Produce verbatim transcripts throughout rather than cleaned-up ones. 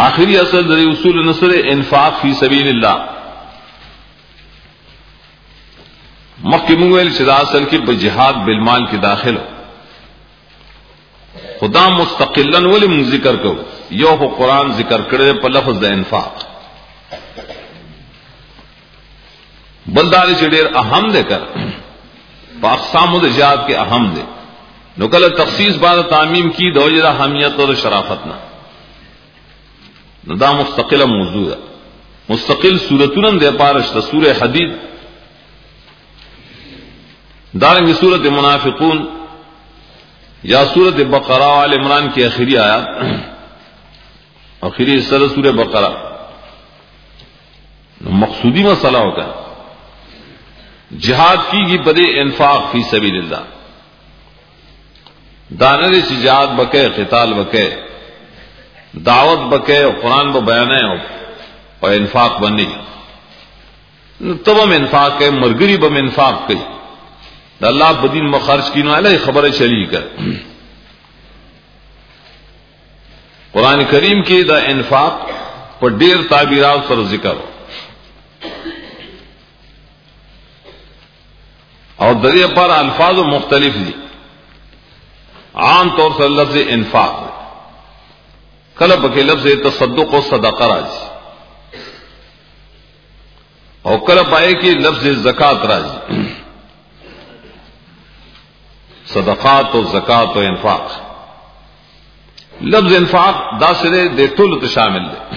آخری اصل در اصول نصر انفاق فی سبیل اللہ. مخکې موږ ویل چې دا اصل کې په جهاد بالمال کې داخل خدا مستقلا ولې موږ ذکر کوو. یو خو قرآن ذکر کړی په لفظ د انفاق، بل دا چې ډېر اهم دی کړ په اقسامو د جهاد کې اهم دی. نو کله تخصیص بعد تعمیم کی د وجه د اهمیت او شرافت نه، نو دا مستقله موضوع ده. مستقل سورتونه د پارش د سوره حدید، دارنگی سورت منافقون یا سورت بقرہ آل عمران کی آخری آیات، آخری سر سورہ بقرہ. مقصودی مسئلہ ہوگا جہاد کی گی بدے انفاق فی سبیل اللہ. دانے سے جہاد بکے، قتال بکے، دعوت بکے، قرآن ب بیانے اور انفاق بننے تب ہم انفاق ہے، مرگری بم انفاق کئی اللہ بدین مخرج کی نو علیہ خبر چلی کر. قرآن کریم کی دا انفاق پر ډیر تعبیرات پر ذکر اور دریا پر الفاظ مختلف دی. عام طور سے لفظ انفاق کلب کے لفظ تصدق و صدقہ راضی، اور کلب آئے کہ لفظ زکات راضی. صدقات و زکات و انفاق، لفظ انفاق داسرے دے طول تو شامل دے.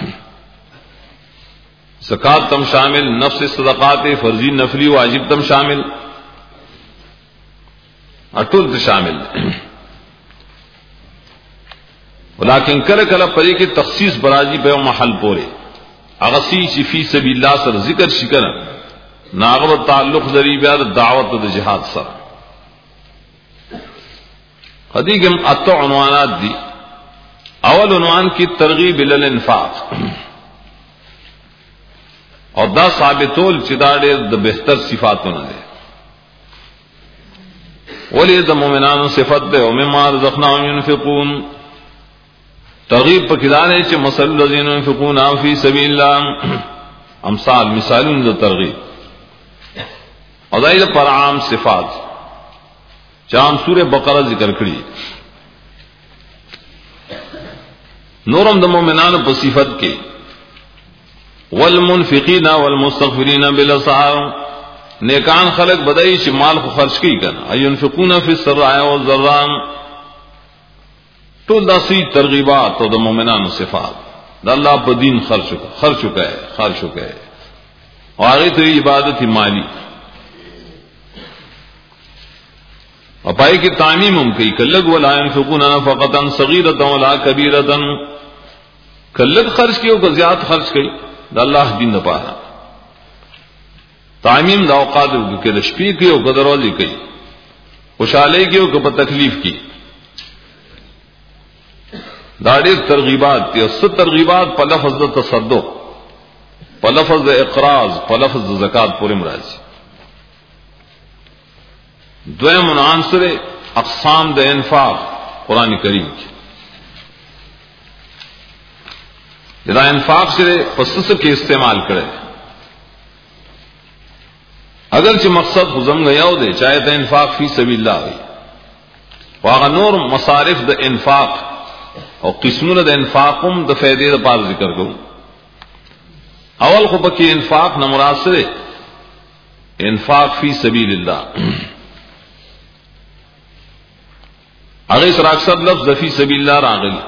زکات تم شامل، نفس صدقات فرضی نفلی واجب تم شامل، اٹول تو شامل دے. لیکن کل کل پری کی تخصیص برازی بے محل پورے اغسی چی فی سبیل اللہ سر ذکر شکر ناغب تعلق ذریع بیاد دعوت و جہاد سر. حدیقم اتو عنوانات دی. اول عنوان کی ترغیب الانفاق، اور دا ثابتول چداڑے دا بہتر صفاتوں نے دے. ولی دا مومنان صفت دے ومما رزقناهم ينفقون. ترغیب پر کدانے چھ مثل الذین ينفقون فی سبیل اللہ، امثال مثالون دا ترغیب. اور دا پر عام صفات چام سورہ بقرہ ذکر کری. نورم د مومنان په صفت کې والمنفقین والمستغفرین بالاسحار، نیکان خلق بدای چې مال خو خرج کوي کنه، اينفقون فی السراء والضراء. ټول داسې ترغیبات او د مومنانو صفات د الله په دین خرج خرج کوي خرج کوي او هغه ته عبادت مالی اور پائی کی تعمیم ہم کئی کلگ ولا ينفقون نفقۃ صغیرۃ ولا کبیرۃ، کلگ خرچ کیو کہ زیاد خرچ کئی دا اللہ دین نہ پانا. تعمیم دا اوقات کے رشپی کیو کہ دروازی کئی، خوشحالی کیو کہ تکلیف کی. داڑی ترغیبات تی اس ترغیبات پا لفظ دا تصدق، پا لفظ دا اقراض، پا لفظ دا زکاة پوری مراجی. دویم عنصر اقسام د انفاق قرآن کریم کی. جدا انفاق سے پسس کے استعمال کرے، اگرچہ مقصد خزم گیا ہو دے چاہے تو انفاق فی سبیل اللہ ہوئی. واغ نور مصارف د انفاق اور قسمون د انفاقم د فیدے د پار ذکر کروں. اول خو بکی انفاق نمراد سے انفاق فی سبیل اللہ، اگر سر اکثر لفظ فی سبیل اللہ راغلی.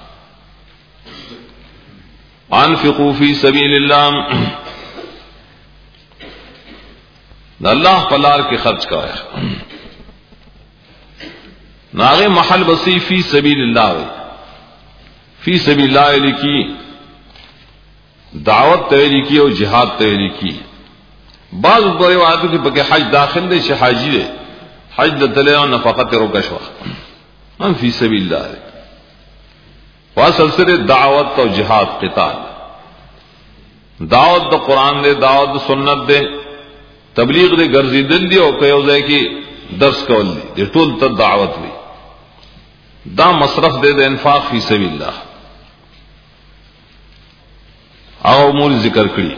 انفقوا فی سبیل اللہ، اللہ پلار کے خرچ کا ہے. ناغے محل بسی فی سبیل اللہ ہوئی. فی سبیل اللہ لکھی دعوت تیری کی اور جہاد تیری کی. بعض بڑے وعدوں کے بکے حج داخل دے چھ حاجی دے حج دتلے اور نفقت روکش وقت ہم فی سبیل اللہ ہے. سلسلے دعوت اور جہاد قتال، دعوت دا قرآن دے، دعوت دا سنت دے، تبلیغ دے گرزی دل دی اور کہو دے کہ درس کول دی دے ټول تا دعوت ہوئی. دا مصرف دے دے انفاق فی سبیل اللہ. او امور ذکر کړي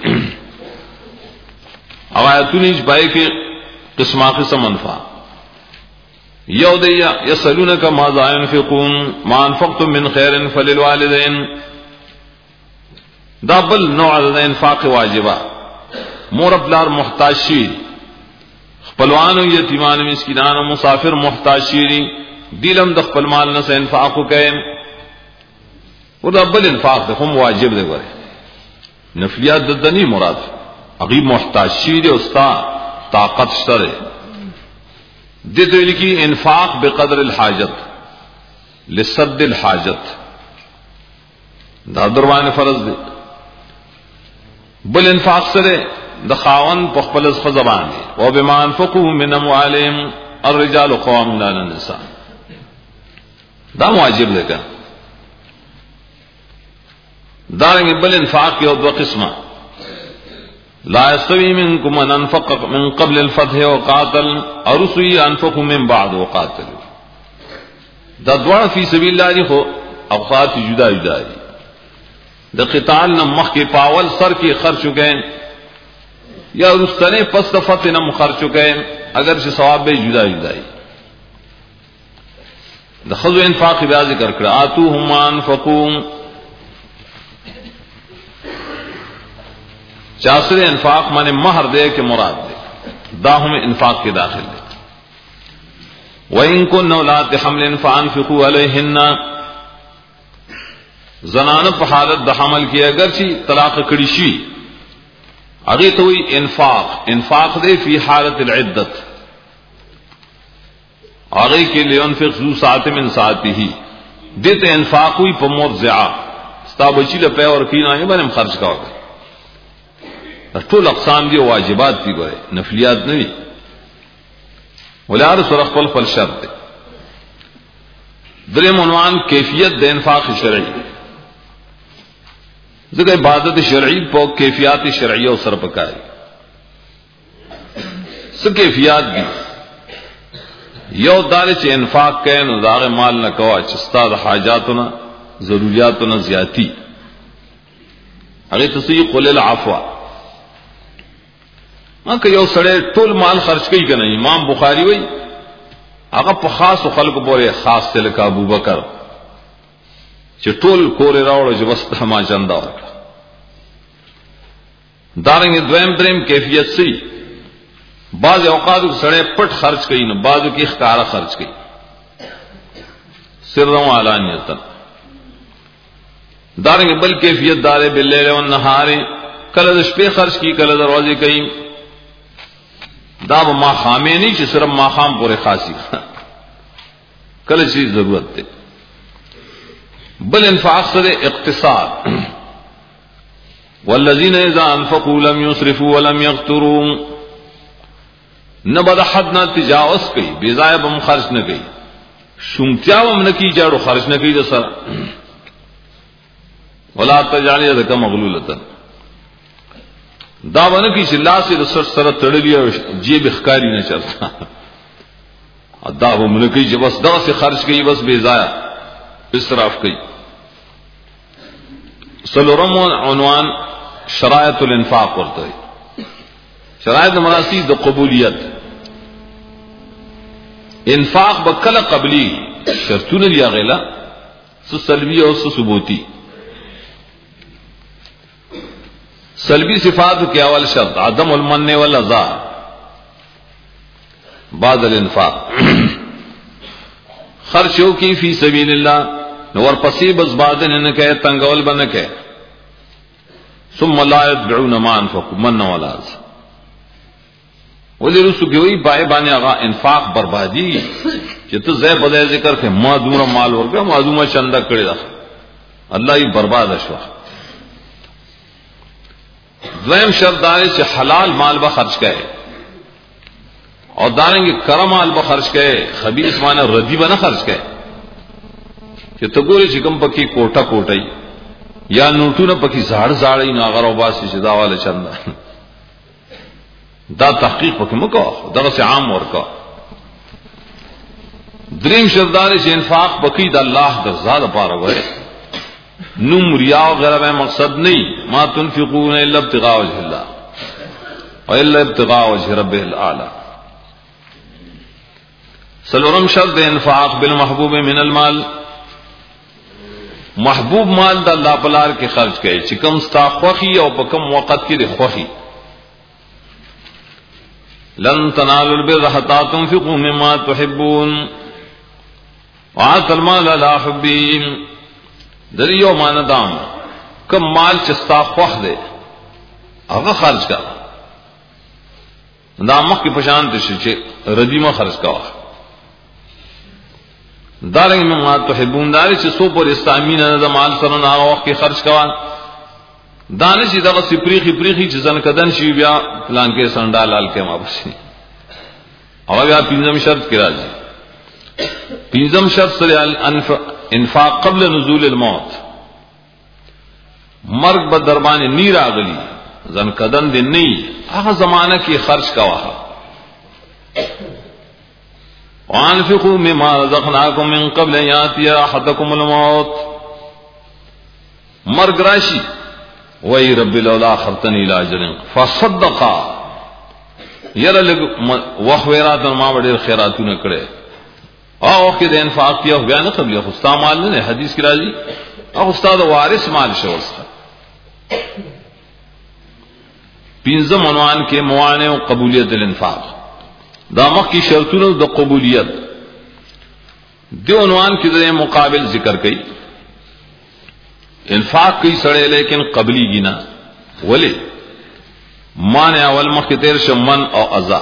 او آیاتونه چې پای کې قسمه قسم منفعه یو دی یسالونک ماذا ينفقون ما انفقتم من خير فللوالدين دا بل نوع د انفاق واجبہ مور بلار محتاج شي خپلوانو یتیمانو مسکینانو مسافر محتاج شي دلم د خپل مال نه انفاق وکاین او دا بل انفاق د هم واجب دی ګوره نفلیات د دنی مراد هغه محتاج شي دی او ستا طاقت شته دته لکی انفاق بقدر الحاجت لسد الحاجت دا دروانه فرض دی بل انفاق سره د خاون په خپل زبان دی او بما انفقوا من اموالهم الرجال قوامون على النساء دا واجب دی کا دارنګ بل انفاق یو دو قسمه لا يستوي منكم من انفق من قبل الفتح وقاتل او رسي انفق من بعد وقاتل دا دوړ فی سبیل الله دی خو اوقات جدا جدا دي د قتال نه مخکې پاول سر کې خرچ وکړي یا رستنه پس د فتح نه خرچ وکړي اگر چې ثواب به جدا جدا دي د خذو انفاق بیا ذکر کړه اتوهم انفقوا چاسر انفاق مانے مہر دے کے مراد دے داہم انفاق کے داخل دے وَإِن كُنَّ أُولَاتِ حَمْلٍ فَأَنفِقُوا عَلَيْهِنَّ زنان په حالت د حمل کې اگر چې طلاق کړي شي هغه ته وی انفاق انفاق دے فی حالت العدت هغه کې لينفق ذو ساعت من ساعته دته انفاق وی په مرضعه ستا بچی له په اور کینه یې باندې خرج کاوه ټول اقسام دي واجبات دي ګوره نفلیات نه دي ولار سره خپل خپل شرط دي دریم عنوان کیفیت د انفاق شرعي ځکه عبادت شرعي په کیفیت شرعي او سره پکاري څه کیفیت دي یو دار چې انفاق کین او داغه مال نه کوا چې ستاسو حاجاتونه ضرورتونه زیاتی هغه تسوی قول العفو مکه یو سړی ټول مال خرج کوي کنه امام بخاری وای هغه په خاص خلکو پورې خاص تل کا ابو بکر چې ټول کور راوړل چې بس ما چندا ورکړه دارنګ دویم دریم کیفیت سي بعض اوقات سړی پټ خرج کوي نه بعضو کې ښکارا خرج کوي سر و علانیت دارنګ بل کیفیت دار باللیل و النهار کله د شپې خرج کوي کله د ورځې کوي دا به ما خامې نه چې صرف ما خام پورې خاصي کله چې ضرورت ده بل انفاق سره اقتصاد والذین اذا انفقوا لم يسرفوا ولم يقتروا نبد حد نه تجاوز کوي بے ځای بم خرج نه کوي شومتیا هم نه کی جاړو خرج نه کوي د سره ولا تجعل يدك مغلولة دا ونه کی چې الله سي رسول سره تړلی او جیب ښکاری نه چلتا دا هم نه کی چې بس دا سي خرج کوي بس بے ځای اسراف کوي سلورم عنوان شرائط الانفاق ورته شرائط مناسب د قبولیت انفاق بکله قبلی شرطونه دی غیلا س سلبی او س ثبوتی سلبی صفات کے اول شرط عدم المن والعزاء بعد الانفاق خرچو کی فی سبیل اللہ نور پسی بس بعد نے کہ تنگول بن کے ثم لا يتبعون ما انفقوا من ولا عزاء ولی رسو کی ہوئی بائے بانے آغا انفاق بربادی کہ تو زی بدے ذکر کہ ما دور مال ورگا ما دور چندہ کڑی دا اللہ ہی برباد اشوا دویم شرط دارے چې حلال مال به خرج کړي او دارنګ کرم مال به خرج کړي خبيث مال ردی به نه خرج کړي چې ته ګورې چې کوم پکې کوټه کوټي یا نوټونه پکې زړ زړې نه غرو باسي چې دا والا چنده دا تحقیق پکې مکو دا څه عام ورکا دریم شرط دارے چې انفاق پکې د الله د رضا لپاره وای نم ریا وغیرہ میں مقصد نہیں. ما تنفقون الا ابتغاء وجه اللہ والا ابتغاء وجه رب الاعلی. سلورم شرط انفاق بالمحبوب من المال، محبوب مال دا اللہ پلار کے خرچ کرے چکم ستا خوخی او پکم وقت کی دے خوخی. لن تنالوا البر حتى تنفقوا مما تحبون وآتوا المال على حبه. دریو ماندام کم مال چستا خوخ دے اگر خرچ کا دامک کی پشان تشچے ردیمہ خرچ کا دارنگ میں ما تحبون داری چھ سو پر استامین نظر مال سرن آغا وقت کی خرچ کا دانشی دغه سپریخی پریخی چھ زنکدن شی بیا پلان کے سنڈا لال کے مابسی اور بیا پینزم شرط کی راجی. پینزم شرط سر انفاق قبل نزول الموت، مرگ بدربان نیر آگلی زنکدن دن نہیں آغا زمانہ کی خرچ کا وہا. وانفقوا مما رزقناكم من قبل ان ياتي احدكم الموت. مرگ راشی وہی رب لولا اخرتنی الى اجل فصدقا یرا لگ وخیرات ما بڑے خیراتوں کڑے او کہ دے انفاق کیا ہوا نہ قبل خستا مال نے حدیث کی راضی او استاد وارث مال شورس. پنځم عنوان کے موانع و قبولیت الانفاق دامک کی شرطوں د قبولیت دو عنوان کی ذریعے مقابل ذکر کئی. انفاق کی سڑے لیکن قبلی گنا ولی مانع اول مختصر شمن او ازا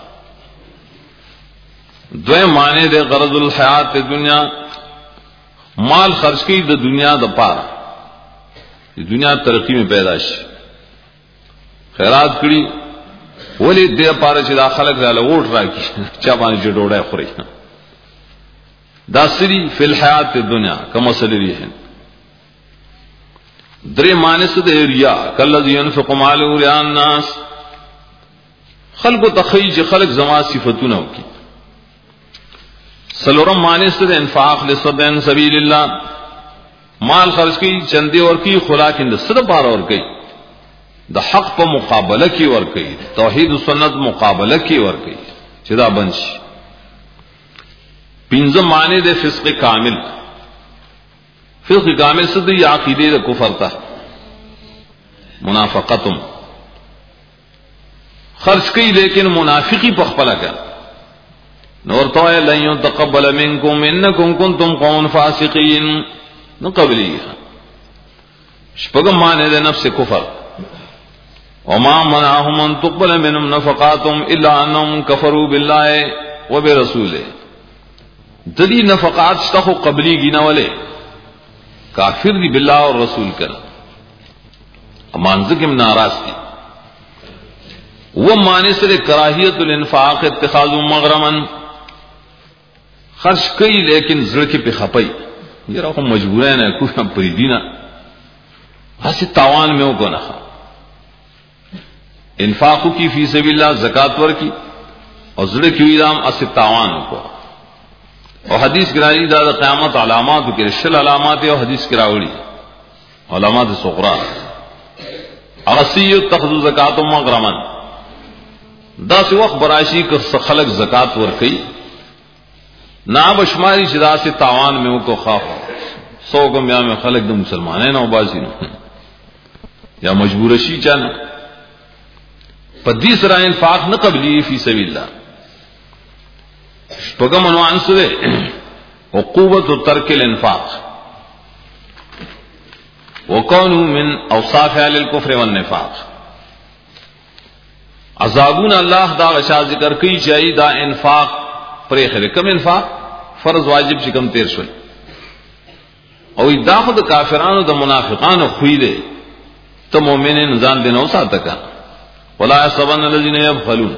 دوے معنی دے غرض الحیات دنیا مال خرچ کی د دنیا د پارا دنیا ترقی میں پیدائش خیرات کری ولی دے پارا چھ دا خلق دا ووٹ راکی چا باندې چې ډوډۍ خوري دا سری فی الحیات دنیا کما سلی ہے. درې معنی څه دی ریا کلذی ينفق ماله رئاء الناس خلق تخیج خلق زما صفاتونه کی. سلورم معنی څه دی انفاق لصدن سبیل اللہ مال خرچ کی چندے اور کی خوراک اند صد پار اور کی دا حق په مقابله کی ور کی توحید و سنت مقابله کی ور کی چدا بنش. پنځم معنی دے فسق کامل. فسق کامل سے دی عقیدے دے کفر تا منافقتم خرچ کی لیکن منافقی پخپلا کر نور تو لن يتقبل منكم انكم كنتم قوم فاسقين نو قبلی. شپږم معنی دے نفس کفر وما منعهم ان تقبل منهم نفقاتهم الا انهم كفروا بالله وبرسوله. دلی نفقات شتخو قبلی گینا والے کافر دی باللہ اور رسول کر امانزکم ناراض تھی. وہ معنی سے کراہیت الانفاق اتخاذ مغرما خرچ کئی لیکن زڑکی پہ خپئی یہ رقم مجبورین ہے کوئی پری دینا ہسی تاوان میں ہو کو نہ انفاق کی فی سبیل اللہ زکات ور کی اور زڑے کی ادام اس تاوان کو. اور حدیث گرائی دا قیامت علامات کے شل علامات اور حدیث گراوڑی علامات صغرا اغسی تخذ زکات مغرما دا سی وقت براشی کر خلق زکات ور کئی نا بشماری شدا سے تاوان میں کو خاف سو گم یا میں خلق دو مسلمان ہے نا بازی نو یا مجبور شی چانا پدی سرا انفاق نہ قبلی فی سبیل اللہ. پگم عنوان سے عقوبت ترک الانفاق وکون من اوصاف اهل الكفر والنفاق. عذابون اللہ دا غشا ذکر کی چاہیے دا انفاق پر خیر کم انفاق فرض واجب چکم تیر شول او دا خود کافرانو دا منافقانو خوی دے تو مومنین نظام دینو ساتکا ولا يحسبن الذين يبخلون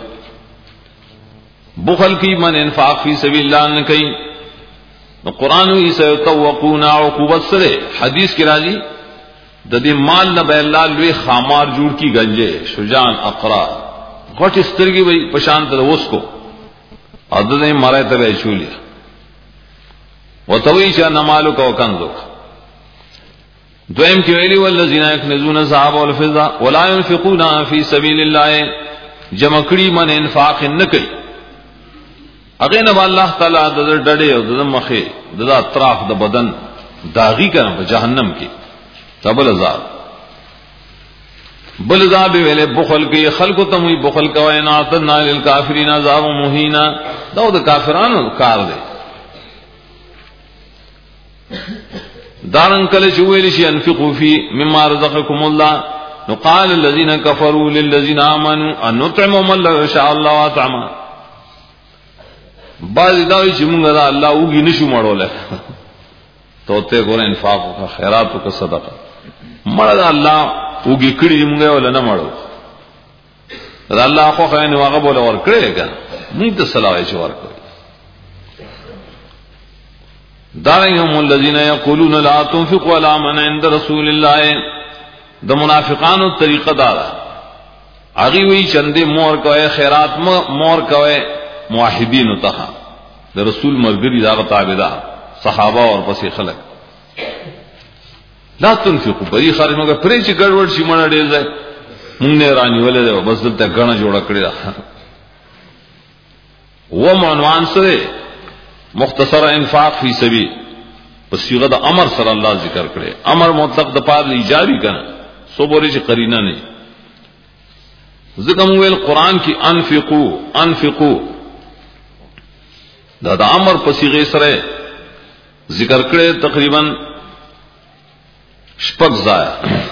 بخل کی من انفاق فی سبیل اللہ نے کہیں قرآن ہی سیطوقون عقوبت سرے حدیث کی راضی ددی مال نہ بے اللہ لوی خامار جوڑ کی گنجے شجان اقرا غٹ استرگی بھئی پشان تلوس کو عدد مرے تبے چھولی وتوی چا نمالو کا وکنزو دویم کې ویلي والذین یکنزون الذهب والفضة ولا ينفقون فی سبیل الله، جمع کړي من انفاق نه کوي هغه نه الله تعالی د ډډې او د مخې د اطراف د بدن داغي کړه په جهنم کې تبل عذاب. بل عذاب ویلې بخل کې خلق ته وی بخل کوي نه اتنا للکافرین عذاب مهینا، دا د کافرانو کار دی. دارن کله چې ویل شي انفقوا فی مما رزقکم الله، نو قال الذين كفروا للذين امنوا ان نطعم من لو شاء الله وطعما. بعض دا چې موږ دا الله وګی نشو مړول توته ګور انفاق او خیرات او صدقه مړ دا الله وګی کړی موږ ولا نه مړو، دا الله خو خاين واغه بوله ور کړی کنه موږ ته صلاح شي ور کړی. دارهم الذين يقولون لا تنفقوا على من عند رسول الله، د منافقانو طریقه دارا اغي وی چندې مور کوي خیرات مور کوي موحدین ته د رسول مرګري دا تابعدار صحابه اور پسې خلق. لا تنفقوا بری خارج موږ پرې چې ګډوډ شي مړ ډېر ځای مونږ نه رانی ولې بس دلته غنه جوړ کړی دا و معنوان سره مختصر انفاق فی سبیل په صيغه د امر سره الله ذکر کړي. امر مطلق د پاره ایجابي کنه سو بوري چې قرینه نه ذکر مویل قران کې انفقوا انفقوا دا د امر په صيغه سره ذکر کړي تقریبا شپږ ځای.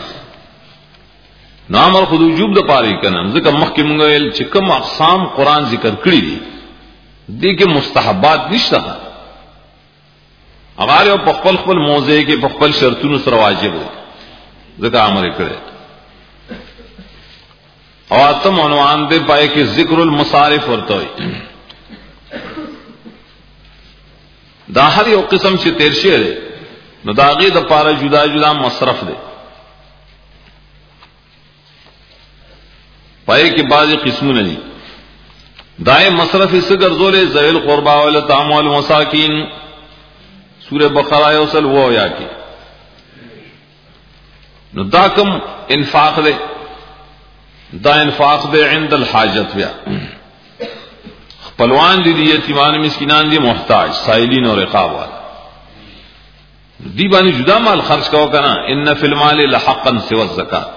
نو امر خود وجوب د پاره کنه ذکر مخکې مونږ ویل چې کوم اقسام قران ذکر کړي دي دي کې مستحبات نشته، هغه په خپل خپل موضوع کې په خپل شرطونو سره واجب دي ځکه امر کړي. او اتم عنوان دې پای کې ذکر المصارف ورته وي. دا هر یو قسم چې تیر شي دی نو دا غي د پاره جدا جدا مصرف دی. پای کې بعضی قسمونه دي دائے مصرف سگر زولے ذویل قربا والتام والمساکین سورہ بقرہ یوصل وہ یا کی نو دا کم انفاق دے دا انفاق دے عند الحاجت بیا خپلوان دی دی یتیمان مسکینان دی محتاج سائلین اور رقاب والا دی بانی جدا مال خرچ کہو کنا ان فی المال لحقا سوى الزکاة.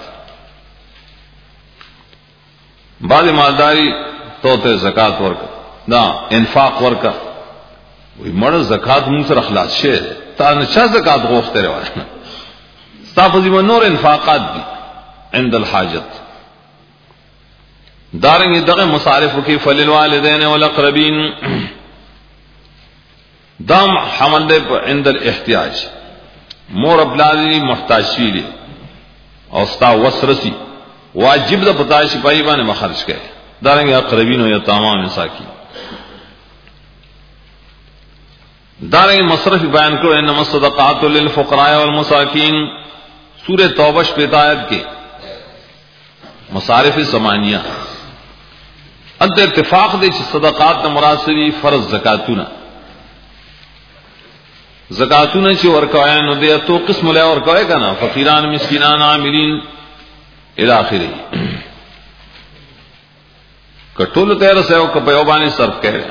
بعض مالداری تو ته زکات ورکا دا انفاق ورکا وی مړ زکات مون سره اخلاص شه تا نه چا زکات غوښته روانه صاحب دې نور انفاقات دي عند الحاجت. دارنګ دغه مصارف کې فلل والدین والاقربین دام حمل دې عند الاحتیاج مور ابلادی محتاج شي او ستا وسرسی واجب د پتا شي پای باندې مخرج کړي. دارنګ اقربین او یتاما مساکین. دارنګ مصرف بیان کړو انما الصدقات للفقراء والمساکین سورہ توبہ شپږ آیت کې مصارف ثمانیہ انت اتفاق دي چې صدقات نه مراد سری فرض زکاتونه زکاتونه چې ورکوي نو د تو قسم له ورکوي کنه فقیران مسکینان عاملین الی اخره کټول تیر سهو ک په یوبانی صرف کړي.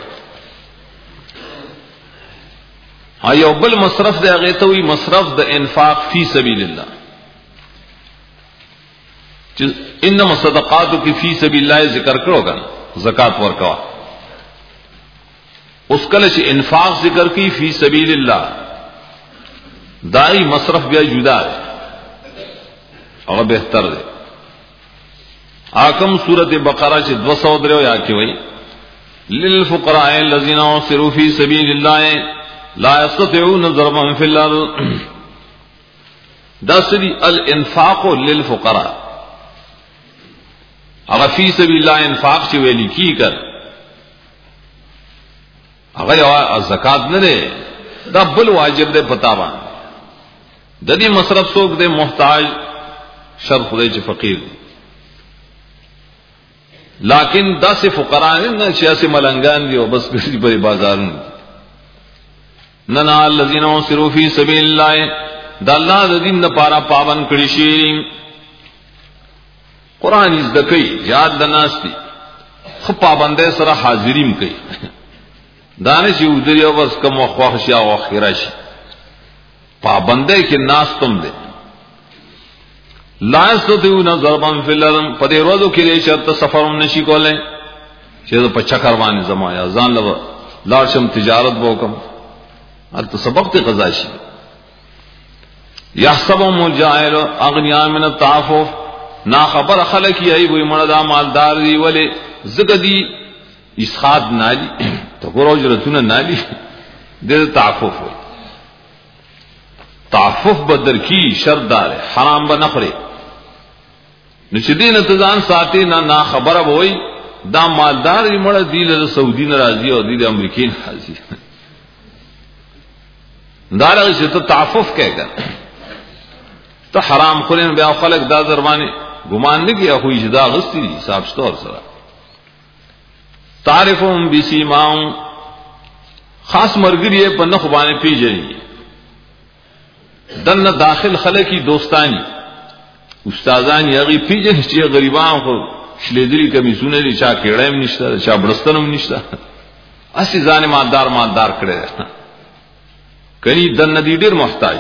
ها یو بل مصرف دی هغه ته وی مصرف د انفاق فی سبیل الله چې انما صدقات کی فی سبیل الله ذکر کړو کنه زکات ورکوا اس کله چې انفاق ذکر کی فی سبیل الله دای مصرف بیا جدا دی او بهتر دی. آکم سورت بقرہ چھ دو سو درو یا کی وئی للفقراء الذين احصروا في سبيل الله لا يستطيعون ضربا في الارض داسری الانفاق للفقراء اگر فی سبیل الله انفاق چھ ویلی کی کر اگر زکات نہ دے دا بل واجب دے پتا با ددی مصرف سوک دے محتاج شرط دے چھ فقیر لیکن دا سے فقراء نه چې اسه ملنګان دي او بس ګرځي په بازارونو نه نه الذين يسروا في سبيل الله د الله د دین لپاره پابند کړی شي. قران زده کوي یاد د ناس دي خو پابندۍ سره حاضریم کوي دانش یو دریو بس کم وخت شي او اخره شي پابندۍ کې ناس تم دي. لا استطيعون ضربا في الارض پدې ورځو کې له شرط سفرم نشي کولای چې په چکر باندې زمایا ځان له لارشم تجارت وکم البته سبق ته قضا شي. يحسبهم الجاهل اغنياء من التعفف نا خبر خلق یې وي مړه دا مالدار دی ولې زګدي اسخاد نالي ته ګورجرتونه نالي د تعفف وي. تعفف بدر کی شردار حرام به نخره نو چې دین ته ځان ساتي نه نا خبره وي دا مالدار دی مړه دی له سعودي ناراضي او دی د امریکای ناراضي دارغه چې ته تعفف کېږي ته حرام خورین بیا خلک دا زرمانه ګمان نه کیه خو اجدا غستی دي صاحب ستور سره تعرفهم بسیماهم خاص مرګریه په نخ باندې پیژني دنه داخل خلکی دوستانی استادان یغي پیژني چې غریبان خو شلیدری کمیسونه دي چا کېړایم نشته چا برستنم نشته اسی ځان مالدار مالدار کړي کلی دنه دي ډیر محتاج.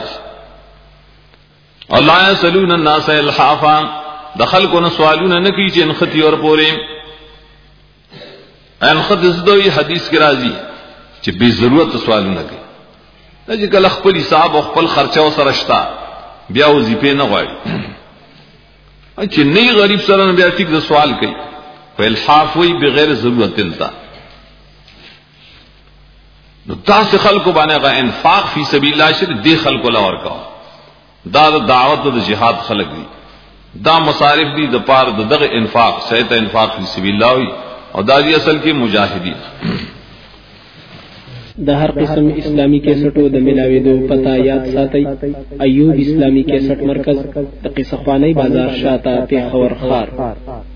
الله يسلون الناس الحافا دخل کو سوالونه نه کی چې انختی اور پورې انخت زدوی حدیث کې راځي چې به ضرورت سوالونه کوي چې کله خپل حساب او خپل خرچه سره شتا بیا وظیفه نه غواړي چې نه غریب سره بیا ټیک د سوال کوي په الحاف وی بغیر ضرورت التا نو تاسو خلکو باندې غا انفاق فی سبیل الله شه دې خلکو لا ورکا دا د دعوت د جهاد خلق دي دا مصارف دي د پار دغه انفاق سیت انفاق فی سبیل الله وی او دا دی اصل کې مجاهدین. د هر قسم اسلامی کیسټو د ملاویدو پتا یاد ساتي ایوب اسلامی کیسټ مرکز د قصه خوانی بازار شاته پیښور خار.